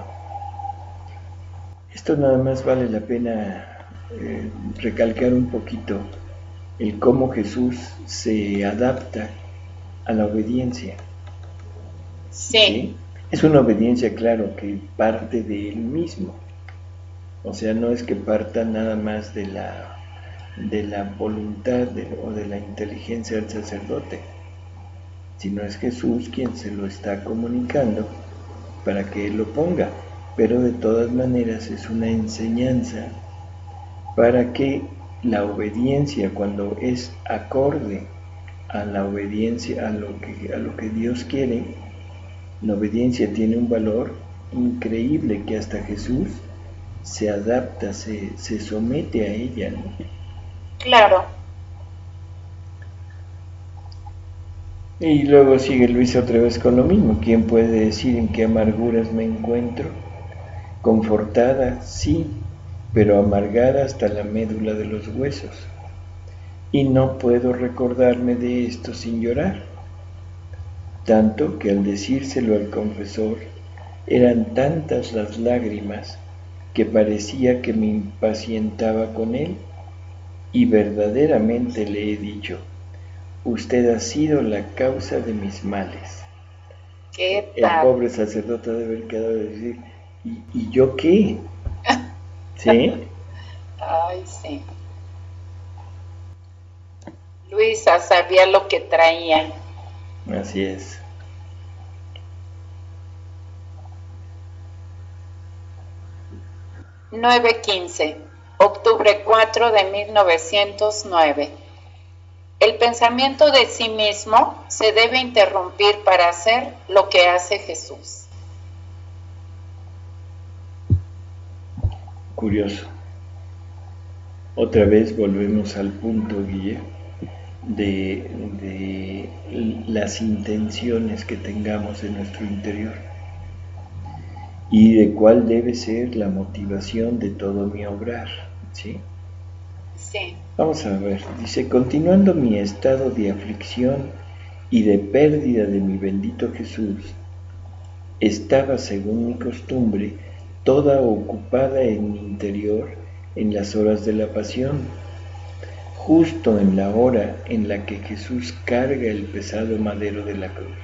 Esto nada más vale la pena recalcar un poquito el cómo Jesús se adapta a la obediencia. Sí. Es una obediencia, claro, que parte de Él mismo. O sea, no es que parta nada más de la voluntad o de la inteligencia del sacerdote, sino es Jesús quien se lo está comunicando para que Él lo ponga. Pero de todas maneras es una enseñanza para que la obediencia, cuando es acorde a la obediencia, a lo que Dios quiere, la obediencia tiene un valor increíble que hasta Jesús se adapta, se somete a ella, ¿no? Claro. Y luego sigue Luisa otra vez con lo mismo. ¿Quién puede decir en qué amarguras me encuentro? Confortada, sí, pero amargada hasta la médula de los huesos. Y no puedo recordarme de esto sin llorar. Tanto que al decírselo al confesor, eran tantas las lágrimas que parecía que me impacientaba con él, y verdaderamente le he dicho: usted ha sido la causa de mis males. ¿Qué El tal? pobre sacerdote debe haber quedado de decir, ¿y yo qué? ¿Sí? Ay, sí. Luisa sabía lo que traía. Así es. Octubre 4 de 1909. El pensamiento de sí mismo se debe interrumpir para hacer lo que hace Jesús. Curioso. Otra vez volvemos al punto, Guille, de las intenciones que tengamos en nuestro interior y de cuál debe ser la motivación de todo mi obrar, ¿sí? Sí. Vamos a ver, dice: continuando mi estado de aflicción y de pérdida de mi bendito Jesús, estaba, según mi costumbre, toda ocupada en mi interior en las horas de la pasión, justo en la hora en la que Jesús carga el pesado madero de la cruz.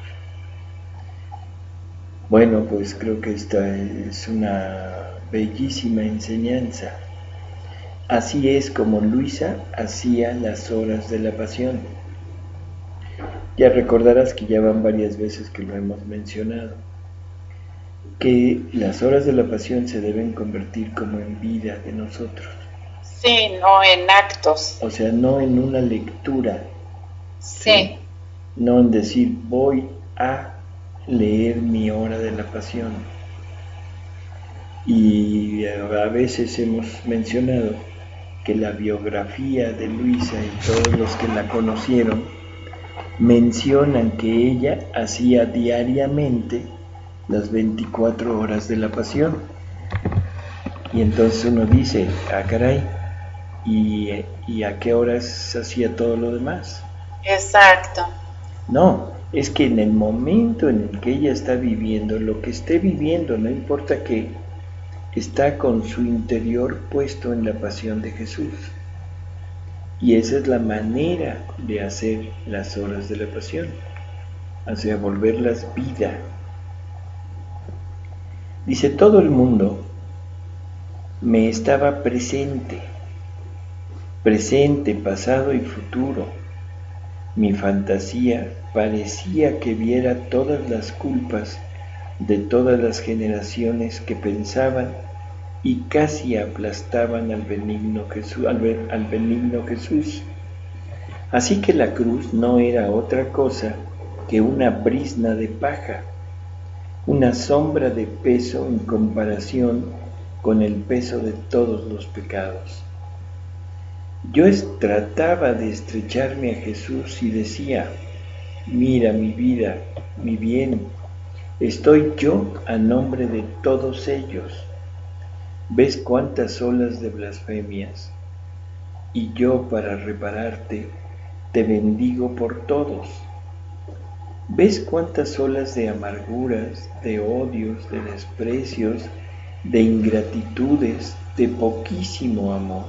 Bueno, pues creo que esta es una bellísima enseñanza. Así es como Luisa hacía las horas de la pasión. Ya recordarás que ya van varias veces que lo hemos mencionado, que las horas de la pasión se deben convertir como en vida de nosotros. Sí, no en actos. O sea, no en una lectura. Sí. No en decir voy a leer mi hora de la pasión. Y a veces hemos mencionado que la biografía de Luisa y todos los que la conocieron mencionan que ella hacía diariamente las 24 horas de la pasión. Y entonces uno dice, ah, caray, ¿y a qué horas hacía todo lo demás? Exacto. No, es que en el momento en el que ella está viviendo, lo que esté viviendo, no importa qué, está con su interior puesto en la pasión de Jesús. Y esa es la manera de hacer las horas de la pasión, o sea, volverlas vida. Dice: todo el mundo me estaba presente, pasado y futuro. Mi fantasía parecía que viera todas las culpas de todas las generaciones que pensaban y casi aplastaban al benigno Jesús. Así que la cruz no era otra cosa que una brizna de paja, una sombra de peso en comparación con el peso de todos los pecados. Yo trataba de estrecharme a Jesús y decía: mira mi vida, mi bien, estoy yo a nombre de todos ellos. ¿Ves cuántas olas de blasfemias? Y yo, para repararte, te bendigo por todos. ¿Ves cuántas olas de amarguras, de odios, de desprecios, de ingratitudes, de poquísimo amor?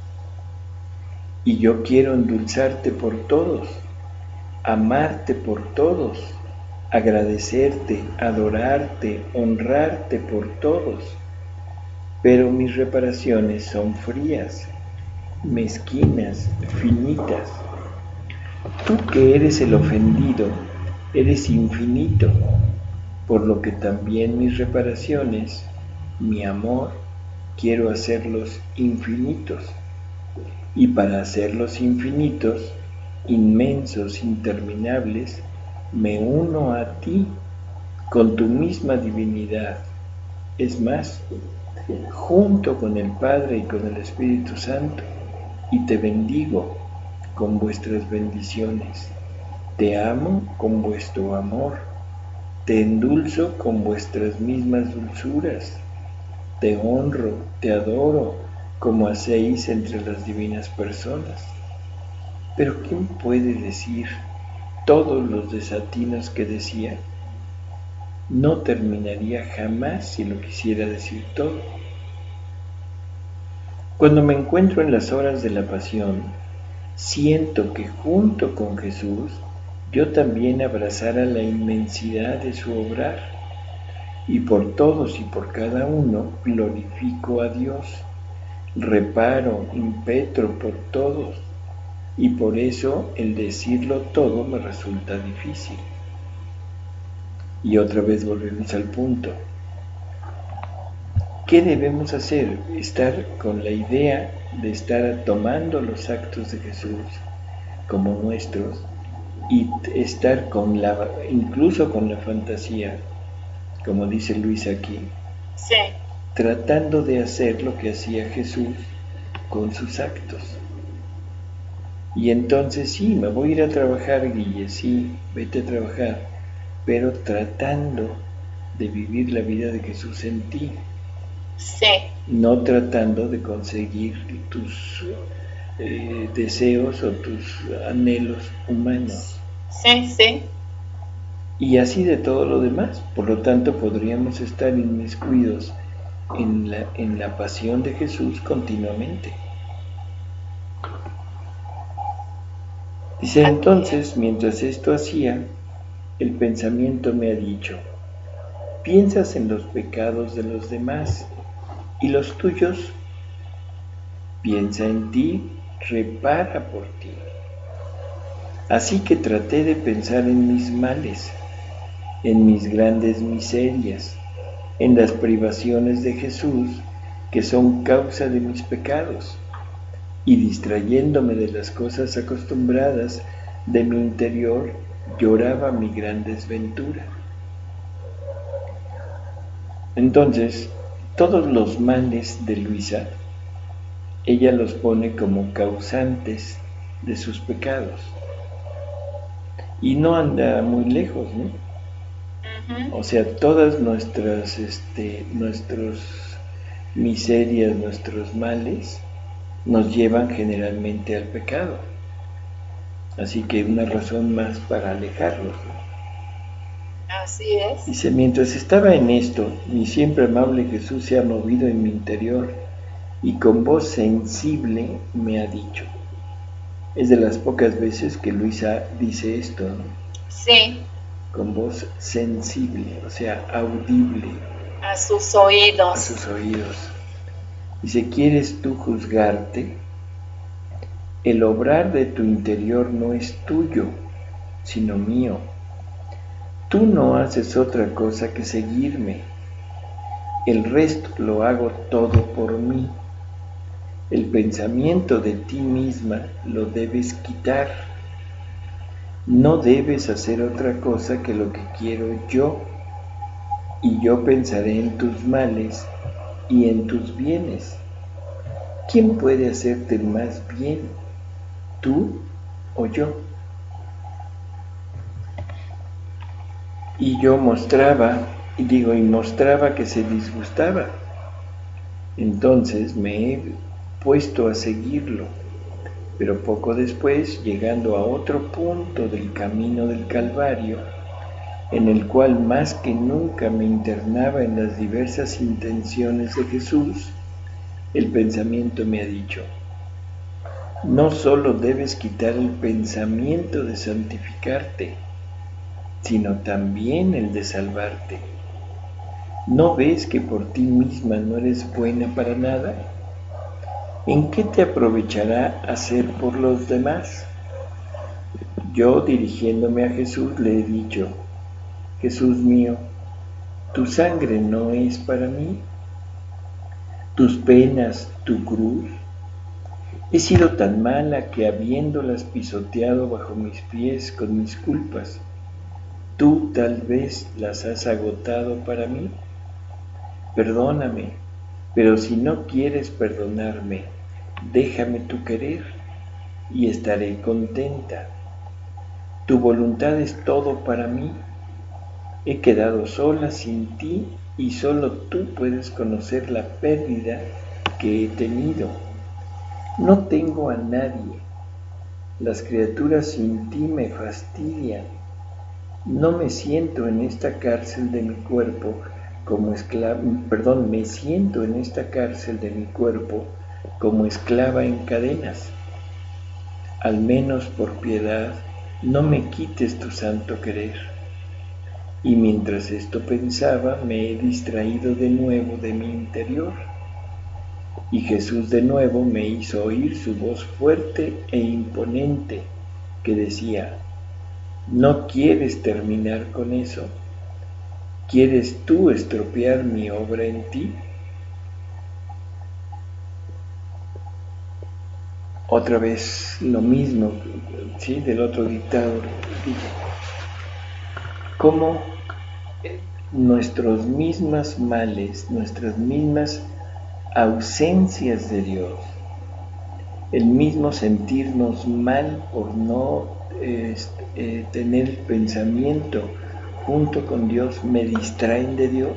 Y yo quiero endulzarte por todos, amarte por todos, agradecerte, adorarte, honrarte por todos. Pero mis reparaciones son frías, mezquinas, finitas. Tú, que eres el ofendido, eres infinito, por lo que también mis reparaciones, mi amor, quiero hacerlos infinitos. y para hacerlos infinitos, inmensos, interminables, me uno a ti con tu misma divinidad. Es más, junto con el Padre y con el Espíritu Santo, y te bendigo con vuestras bendiciones. Te amo con vuestro amor. Te endulzo con vuestras mismas dulzuras. Te honro, te adoro, como hacéis entre las divinas personas. Pero ¿quién puede decir todos los desatinos que decía? No terminaría jamás si lo quisiera decir todo. Cuando me encuentro en las horas de la pasión, siento que junto con Jesús yo también abrazara la inmensidad de su obrar, y por todos y por cada uno glorifico a Dios, reparo, impetro por todos, y por eso el decirlo todo me resulta difícil. Y otra vez volvemos al punto. ¿Qué debemos hacer? Estar con la idea de estar tomando los actos de Jesús como nuestros y estar incluso con la fantasía, como dice Luis aquí, Sí. tratando de hacer lo que hacía Jesús con sus actos. Y entonces sí, me voy a ir a trabajar, Guille, sí, vete a trabajar, pero tratando de vivir la vida de Jesús en ti. Sí. No tratando de conseguir tus deseos o tus anhelos humanos. Sí, sí. Y así de todo lo demás. Por lo tanto, podríamos estar inmiscuidos en la pasión de Jesús continuamente. Dice, entonces, mientras esto hacía, el pensamiento me ha dicho, piensas en los pecados de los demás y los tuyos. Piensa en ti, repara por ti. Así que traté de pensar en mis males, en mis grandes miserias, en las privaciones de Jesús que son causa de mis pecados, y distrayéndome de las cosas acostumbradas de mi interior, lloraba mi gran desventura. Entonces, todos los males de Luisa, ella los pone como causantes de sus pecados. Y no anda muy lejos, ¿no? O sea, todas nuestras miserias, nuestros males, nos llevan generalmente al pecado. Así que una razón más para alejarlos, ¿no? Así es. Dice, mientras estaba en esto, mi siempre amable Jesús se ha movido en mi interior y con voz sensible me ha dicho. Es de las pocas veces que Luisa dice esto, ¿no? Sí. Con voz sensible, o sea, audible. A sus oídos. A sus oídos. Dice, ¿quieres tú juzgarte? El obrar de tu interior no es tuyo, sino mío. Tú no haces otra cosa que seguirme. El resto lo hago todo por mí. El pensamiento de ti misma lo debes quitar. No debes hacer otra cosa que lo que quiero yo, y yo pensaré en tus males y en tus bienes. ¿Quién puede hacerte más bien, tú o yo? Y yo mostraba que se disgustaba. Entonces me he puesto a seguirlo, pero poco después, llegando a otro punto del camino del Calvario, en el cual más que nunca me internaba en las diversas intenciones de Jesús, el pensamiento me ha dicho, no solo debes quitar el pensamiento de santificarte, sino también el de salvarte. ¿No ves que por ti misma no eres buena para nada? ¿En qué te aprovechará hacer por los demás? Yo, dirigiéndome a Jesús, le he dicho, Jesús mío, tu sangre no es para mí, tus penas, tu cruz, He sido tan mala que habiéndolas pisoteado bajo mis pies con mis culpas, ¿tú tal vez las has agotado para mí? Perdóname, pero si no quieres perdonarme, déjame tu querer y estaré contenta. Tu voluntad es todo para mí. He quedado sola sin ti y solo tú puedes conocer la pérdida que he tenido. No tengo a nadie. Las criaturas sin ti me fastidian. No me siento en esta cárcel de mi cuerpo como esclava, me siento en esta cárcel de mi cuerpo como esclava en cadenas. Al menos por piedad, no me quites tu santo querer. Y mientras esto pensaba, me he distraído de nuevo de mi interior. Y Jesús de nuevo me hizo oír su voz fuerte e imponente que decía: ¿no quieres terminar con eso? ¿Quieres tú estropear mi obra en ti? Otra vez lo mismo, ¿sí? Del otro dictador. ¿Cómo nuestros mismos males, nuestras mismas ausencias de Dios, el mismo sentirnos mal por no tener el pensamiento junto con Dios, me distraen de Dios?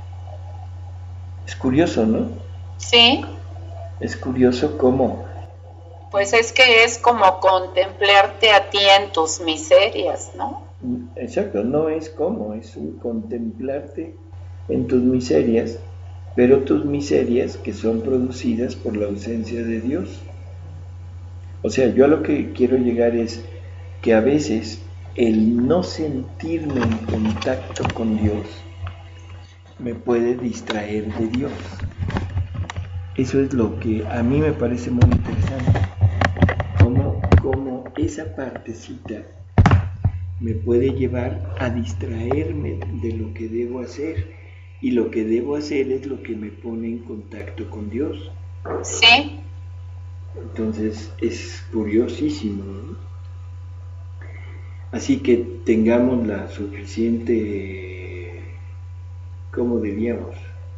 Es curioso, ¿no? Sí. Es curioso cómo. Pues es que es como contemplarte a ti en tus miserias, ¿no? Exacto, no es como, es un contemplarte en tus miserias, pero tus miserias que son producidas por la ausencia de Dios. O sea, yo a lo que quiero llegar es que a veces el no sentirme en contacto con Dios me puede distraer de Dios. Eso es lo que a mí me parece muy interesante, como esa partecita me puede llevar a distraerme de lo que debo hacer, y lo que debo hacer es lo que me pone en contacto con Dios. Sí. Entonces es curiosísimo, ¿no? Así que tengamos la suficiente, ¿cómo diríamos?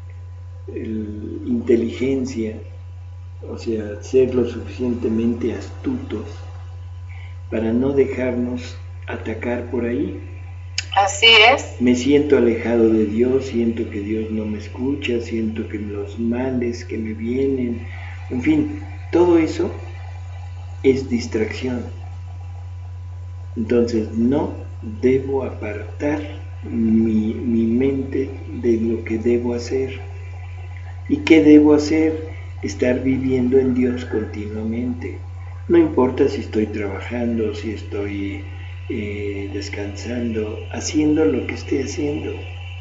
Inteligencia, o sea, ser lo suficientemente astutos para no dejarnos atacar por ahí. Así es. Me siento alejado de Dios, siento que Dios no me escucha, siento que los males que me vienen, en fin, todo eso es distracción. Entonces no debo apartar mi mente de lo que debo hacer. ¿Y qué debo hacer? Estar viviendo en Dios continuamente. No importa si estoy trabajando, si estoy descansando, haciendo lo que esté haciendo.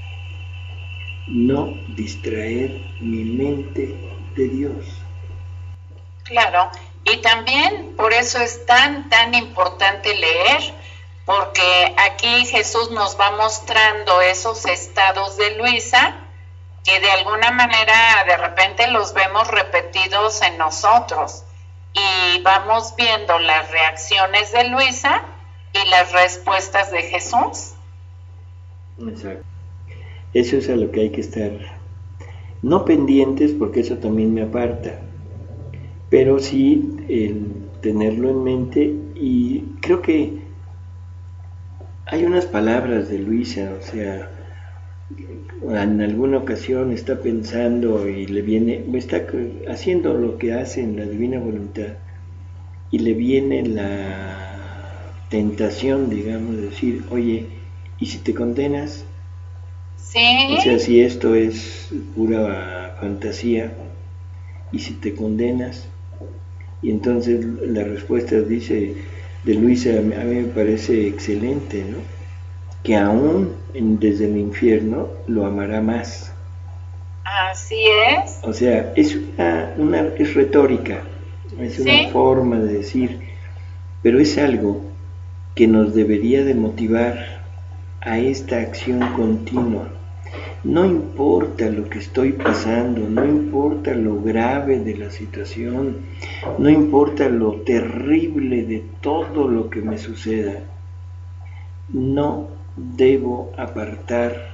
No distraer mi mente de Dios. Claro, y también por eso es tan importante leer, porque aquí Jesús nos va mostrando esos estados de Luisa que de alguna manera de repente los vemos repetidos en nosotros, y vamos viendo las reacciones de Luisa y las respuestas de Jesús. Exacto. Eso es a lo que hay que estar, no pendientes, porque eso también me aparta, pero sí el tenerlo en mente. Y creo que hay unas palabras de Luisa, o sea, en alguna ocasión está pensando y le viene, está haciendo lo que hace en la divina voluntad, y le viene la tentación, digamos, de decir: oye, ¿y si te condenas? Sí. O sea, si esto es pura fantasía, ¿y si te condenas? Y entonces la respuesta, dice de Luisa, a mí me parece excelente, ¿no? Que aún desde el infierno lo amará más. Así es. O sea, es es retórica, es una forma de decir, pero es algo que nos debería de motivar a esta acción continua. No importa lo que estoy pasando, no importa lo grave de la situación, no importa lo terrible de todo lo que me suceda, no debo apartar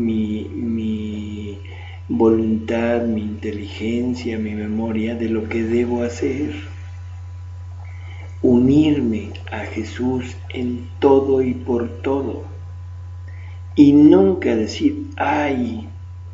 mi voluntad, mi inteligencia, mi memoria de lo que debo hacer. Unirme a Jesús en todo y por todo. Y nunca decir, ay,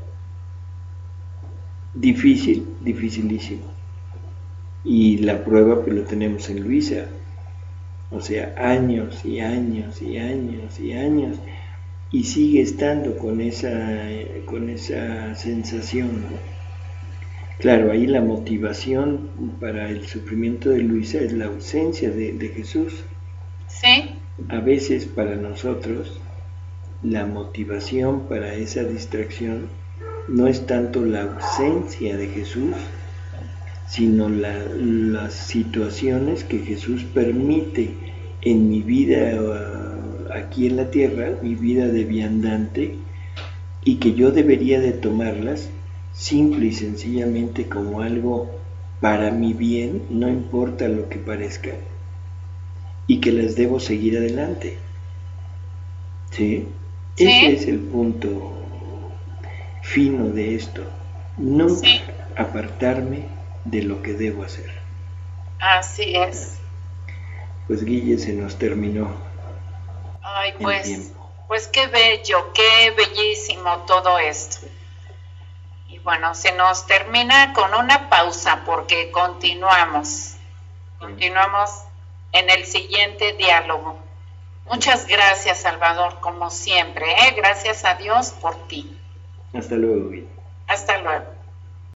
difícil, dificilísimo. Y la prueba pues lo tenemos en Luisa. O sea, años y años y años y años. Y sigue estando con esa sensación, ¿no? Claro, ahí la motivación para el sufrimiento de Luisa es la ausencia de Jesús. Sí. A veces para nosotros la motivación para esa distracción no es tanto la ausencia de Jesús, sino las situaciones que Jesús permite en mi vida aquí en la tierra, mi vida de viandante, y que yo debería de tomarlas simple y sencillamente como algo para mi bien, no importa lo que parezca, y que las debo seguir adelante. ¿Sí? ¿Sí? Ese es el punto fino de esto. Nunca apartarme de lo que debo hacer. Así es. Pues Guille, se nos terminó. Ay, pues qué bello, qué bellísimo todo esto. Y bueno, se nos termina con una pausa porque continuamos en el siguiente diálogo. Muchas gracias, Salvador, como siempre, ¿eh? Gracias a Dios por ti. Hasta luego, Guille. Hasta luego.